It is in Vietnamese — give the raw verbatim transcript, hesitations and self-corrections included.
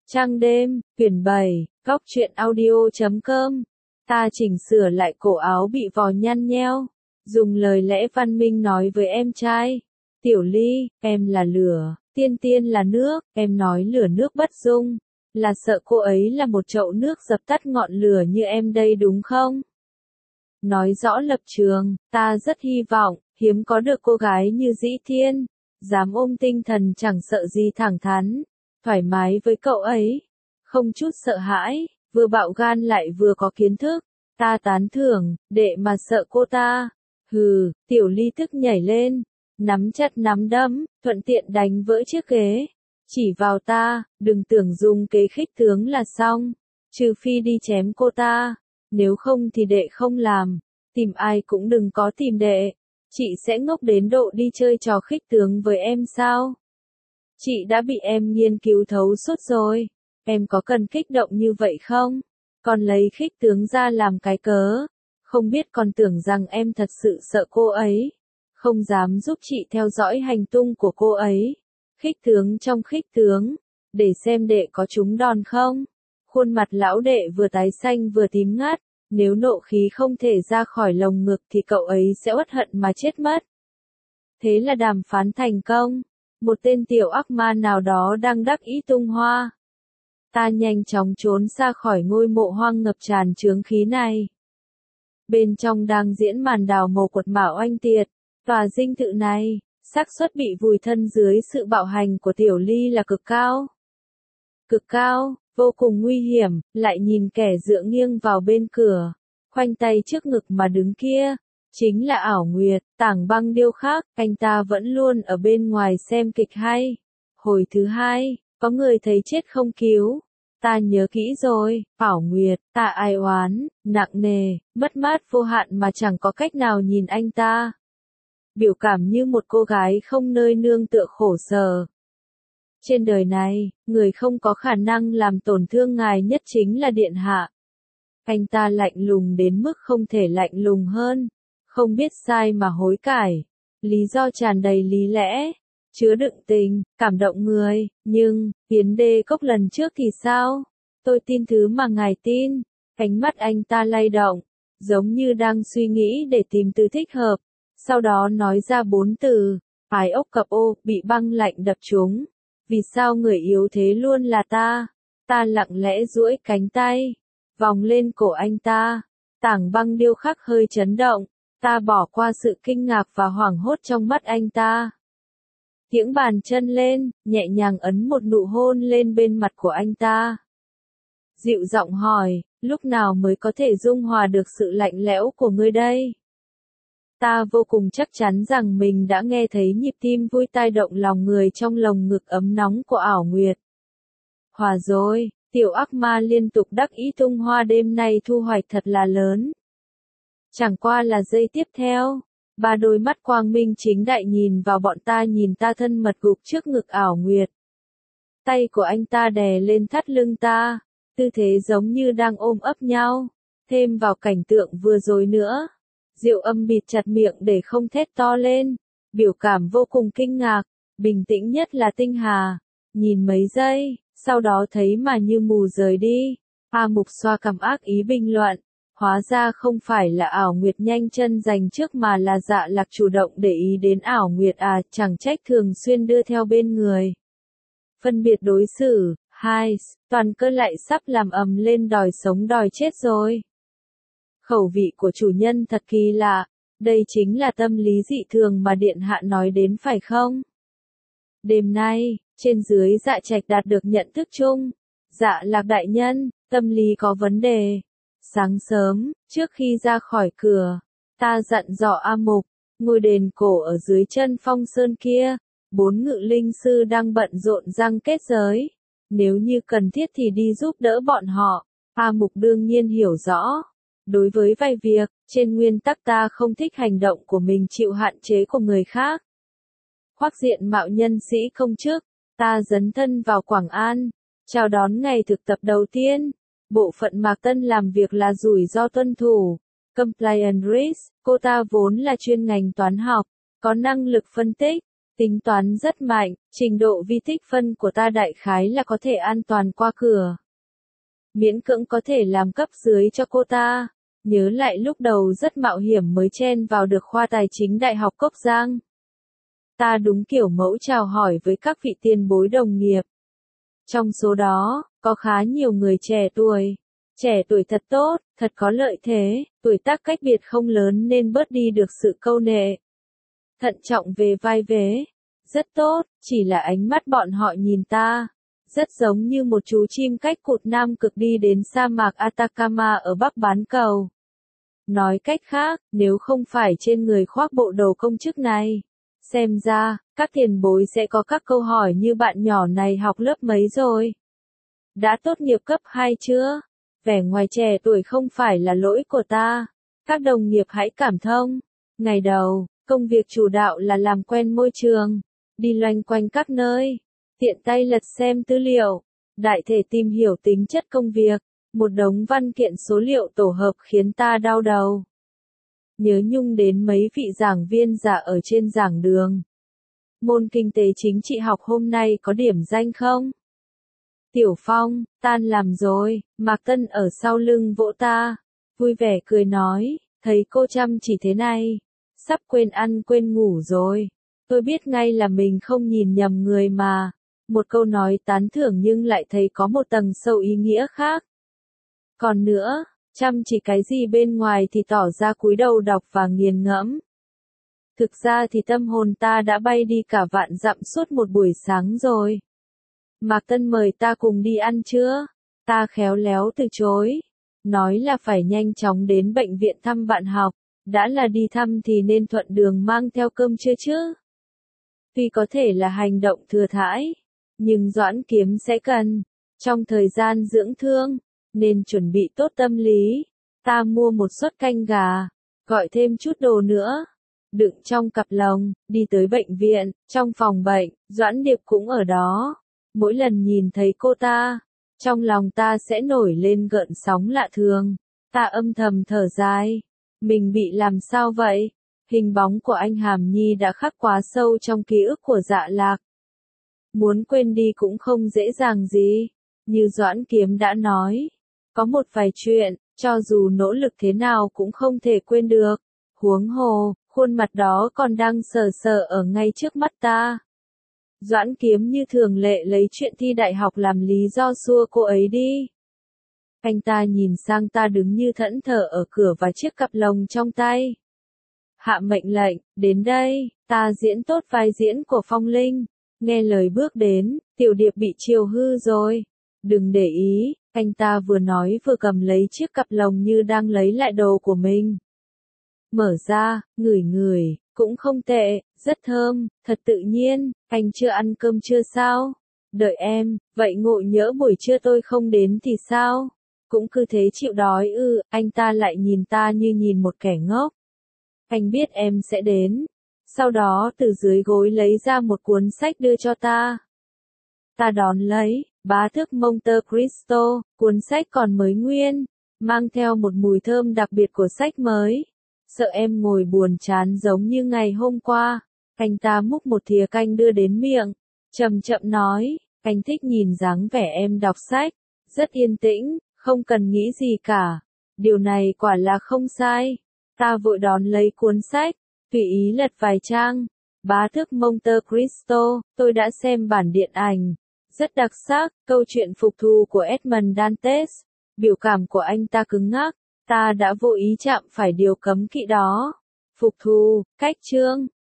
Trăng đêm, quyển bảy, góc truyện audio.com. Ta chỉnh sửa lại cổ áo bị vò nhăn nheo, dùng lời lẽ văn minh nói với em trai. Tiểu Ly, em là lửa, Tiên Tiên là nước, em nói lửa nước bất dung, là sợ cô ấy là một chậu nước dập tắt ngọn lửa như em đây đúng không? Nói rõ lập trường, ta rất hy vọng, hiếm có được cô gái như Dĩ Thiên, dám ôm tinh thần chẳng sợ gì thẳng thắn, thoải mái với cậu ấy, không chút sợ hãi, vừa bạo gan lại vừa có kiến thức, ta tán thưởng, đệ mà sợ cô ta. Hừ, Tiểu Ly tức nhảy lên, nắm chặt nắm đấm, thuận tiện đánh vỡ chiếc ghế, chỉ vào ta, đừng tưởng dùng kế khích tướng là xong, trừ phi đi chém cô ta, nếu không thì đệ không làm, tìm ai cũng đừng có tìm đệ, chị sẽ ngốc đến độ đi chơi trò khích tướng với em sao? Chị đã bị em nghiên cứu thấu suốt rồi, em có cần kích động như vậy không? Còn lấy khích tướng ra làm cái cớ, không biết còn tưởng rằng em thật sự sợ cô ấy, không dám giúp chị theo dõi hành tung của cô ấy. Khích tướng trong khích tướng, để xem đệ có trúng đòn không? Khuôn mặt lão đệ vừa tái xanh vừa tím ngắt, nếu nộ khí không thể ra khỏi lồng ngực thì cậu ấy sẽ uất hận mà chết mất. Thế là đàm phán thành công. Một tên tiểu ác ma nào đó đang đắc ý tung hoa. Ta nhanh chóng trốn xa khỏi ngôi mộ hoang ngập tràn chướng khí này. Bên trong đang diễn màn đào màu quật mạo oanh tiệt. Tòa dinh thự này, xác suất bị vùi thân dưới sự bạo hành của Tiểu Ly là cực cao. Cực cao, vô cùng nguy hiểm, lại nhìn kẻ dựa nghiêng vào bên cửa, khoanh tay trước ngực mà đứng kia. Chính là Ảo Nguyệt, tảng băng điêu khắc, anh ta vẫn luôn ở bên ngoài xem kịch hay. Hồi thứ hai, có người thấy chết không cứu. Ta nhớ kỹ rồi, Ảo Nguyệt, ta ai oán, nặng nề, mất mát vô hạn mà chẳng có cách nào nhìn anh ta. Biểu cảm như một cô gái không nơi nương tựa khổ sở. Trên đời này, người không có khả năng làm tổn thương ngài nhất chính là Điện Hạ. Anh ta lạnh lùng đến mức không thể lạnh lùng hơn. Không biết sai mà hối cải, lý do tràn đầy lý lẽ, chứa đựng tình, cảm động người, nhưng, Yến Đê Cốc lần trước thì sao? Tôi tin thứ mà ngài tin, ánh mắt anh ta lay động, giống như đang suy nghĩ để tìm từ thích hợp, sau đó nói ra bốn từ, ái ốc cập ô, bị băng lạnh đập trúng, vì sao người yếu thế luôn là ta? Ta lặng lẽ duỗi cánh tay, vòng lên cổ anh ta, tảng băng điêu khắc hơi chấn động. Ta bỏ qua sự kinh ngạc và hoảng hốt trong mắt anh ta. Kiễng bàn chân lên, nhẹ nhàng ấn một nụ hôn lên bên mặt của anh ta. Dịu giọng hỏi, lúc nào mới có thể dung hòa được sự lạnh lẽo của ngươi đây? Ta vô cùng chắc chắn rằng mình đã nghe thấy nhịp tim vui tai động lòng người trong lồng ngực ấm nóng của Ảo Nguyệt. Hòa rồi, tiểu ác ma liên tục đắc ý tung hoa đêm nay thu hoạch thật là lớn. Chẳng qua là giây tiếp theo, ba đôi mắt quang minh chính đại nhìn vào bọn ta nhìn ta thân mật gục trước ngực Ảo Nguyệt. Tay của anh ta đè lên thắt lưng ta, tư thế giống như đang ôm ấp nhau, thêm vào cảnh tượng vừa rồi nữa. Diệu Âm bịt chặt miệng để không thét to lên, biểu cảm vô cùng kinh ngạc, bình tĩnh nhất là Tinh Hà, nhìn mấy giây, sau đó thấy mà như mù rời đi. A Mục xoa cằm ác ý bình luận. Hóa ra không phải là Ảo Nguyệt nhanh chân giành trước mà là Dạ Lạc chủ động để ý đến Ảo Nguyệt à, chẳng trách thường xuyên đưa theo bên người. Phân biệt đối xử, hai, toàn cơ lại sắp làm ầm lên đòi sống đòi chết rồi. Khẩu vị của chủ nhân thật kỳ lạ, đây chính là tâm lý dị thường mà Điện Hạ nói đến phải không? Đêm nay, trên dưới Dạ Trạch đạt được nhận thức chung. Dạ Lạc đại nhân, tâm lý có vấn đề. Sáng sớm, trước khi ra khỏi cửa, ta dặn dò A Mục, ngôi đền cổ ở dưới chân Phong Sơn kia, bốn ngự linh sư đang bận rộn răng kết giới. Nếu như cần thiết thì đi giúp đỡ bọn họ. A Mục đương nhiên hiểu rõ. Đối với vài việc, trên nguyên tắc ta không thích hành động của mình chịu hạn chế của người khác. Khoác diện mạo nhân sĩ công chức, ta dấn thân vào Quảng An, chào đón ngày thực tập đầu tiên. Bộ phận Mạc Tân làm việc là rủi ro tuân thủ, compliance risk, cô ta vốn là chuyên ngành toán học, có năng lực phân tích, Tính toán rất mạnh, trình độ vi tích phân của ta đại khái là có thể an toàn qua cửa. Miễn cưỡng có thể làm cấp dưới cho cô ta. Nhớ lại lúc đầu rất mạo hiểm mới chen vào được khoa tài chính Đại học Cốc Giang. Ta đúng kiểu mẫu chào hỏi với các vị tiền bối đồng nghiệp. Trong số đó, có khá nhiều người trẻ tuổi. Trẻ tuổi thật tốt, thật có lợi thế, tuổi tác cách biệt không lớn nên bớt đi được sự câu nệ. Thận trọng về vai vế. Rất tốt, chỉ là ánh mắt bọn họ nhìn ta. Rất giống như một chú chim cách cụt Nam Cực đi đến sa mạc Atacama ở Bắc bán cầu. Nói cách khác, nếu không phải trên người khoác bộ đồ công chức này, xem ra, các tiền bối sẽ có các câu hỏi như bạn nhỏ này học lớp mấy rồi? Đã tốt nghiệp cấp hai chưa? Vẻ ngoài trẻ tuổi không phải là lỗi của ta. Các đồng nghiệp hãy cảm thông. Ngày đầu, công việc chủ đạo là làm quen môi trường, đi loanh quanh các nơi, tiện tay lật xem tư liệu, đại thể tìm hiểu tính chất công việc. Một đống văn kiện số liệu tổ hợp khiến ta đau đầu. Nhớ nhung đến mấy vị giảng viên già ở trên giảng đường. Môn kinh tế chính trị học hôm nay có điểm danh không? Tiểu Phong, tan làm rồi, Mạc Tân ở sau lưng vỗ ta, vui vẻ cười nói, thấy cô chăm chỉ thế này, sắp quên ăn quên ngủ rồi. Tôi biết ngay là mình không nhìn nhầm người mà. Một câu nói tán thưởng nhưng lại thấy có một tầng sâu ý nghĩa khác. Còn nữa, chăm chỉ cái gì bên ngoài thì tỏ ra cúi đầu đọc và nghiền ngẫm. Thực ra thì tâm hồn ta đã bay đi cả vạn dặm suốt một buổi sáng rồi. Mạc Tân mời ta cùng đi ăn chưa? Ta khéo léo từ chối. Nói là phải nhanh chóng đến bệnh viện thăm bạn học. Đã là đi thăm thì nên thuận đường mang theo cơm trưa chứ. Tuy có thể là hành động thừa thãi, nhưng Doãn Kiếm sẽ cần, trong thời gian dưỡng thương, nên chuẩn bị tốt tâm lý. Ta mua một suất canh gà, gọi thêm chút đồ nữa, đựng trong cặp lồng, đi tới bệnh viện. Trong phòng bệnh, Doãn Điệp cũng ở đó. Mỗi lần nhìn thấy cô ta, trong lòng ta sẽ nổi lên gợn sóng lạ thường. Ta âm thầm thở dài. Mình bị làm sao vậy? Hình bóng của anh Hàm Nhi đã khắc quá sâu trong ký ức của Dạ Lạc. Muốn quên đi cũng không dễ dàng gì. Như Doãn Kiếm đã nói, có một vài chuyện, cho dù nỗ lực thế nào cũng không thể quên được. Huống hồ, khuôn mặt đó còn đang sờ sờ ở ngay trước mắt ta. Doãn Kiếm như thường lệ lấy chuyện thi đại học làm lý do xua cô ấy đi. Anh ta nhìn sang ta đứng như thẫn thờ ở cửa và chiếc cặp lồng trong tay. Hạ mệnh lệnh, đến đây, ta diễn tốt vai diễn của Phong Linh. Nghe lời bước đến, Tiểu Điệp bị chiều hư rồi. Đừng để ý, anh ta vừa nói vừa cầm lấy chiếc cặp lồng như đang lấy lại đồ của mình. Mở ra, ngửi ngửi, cũng không tệ, rất thơm, thật tự nhiên. Anh chưa ăn cơm chưa sao? Đợi em, vậy ngộ nhỡ buổi trưa tôi không đến thì sao? Cũng cứ thế chịu đói ư? Anh ta lại nhìn ta như nhìn một kẻ ngốc. Anh biết em sẽ đến. Sau đó từ dưới gối lấy ra một cuốn sách đưa cho ta. Ta đón lấy, bá thức Monte Cristo, cuốn sách còn mới nguyên, mang theo một mùi thơm đặc biệt của sách mới. Sợ em ngồi buồn chán giống như ngày hôm qua. Anh ta múc một thìa canh đưa đến miệng, chậm chậm nói, anh thích nhìn dáng vẻ em đọc sách, rất yên tĩnh, không cần nghĩ gì cả. Điều này quả là không sai. Ta vội đón lấy cuốn sách, tùy ý lật vài trang. Bá thức Monte Cristo, tôi đã xem bản điện ảnh. Rất đặc sắc, câu chuyện phục thù của Edmond Dantes. Biểu cảm của anh ta cứng ngắc, ta đã vô ý chạm phải điều cấm kỵ đó. Phục thù, cách chương,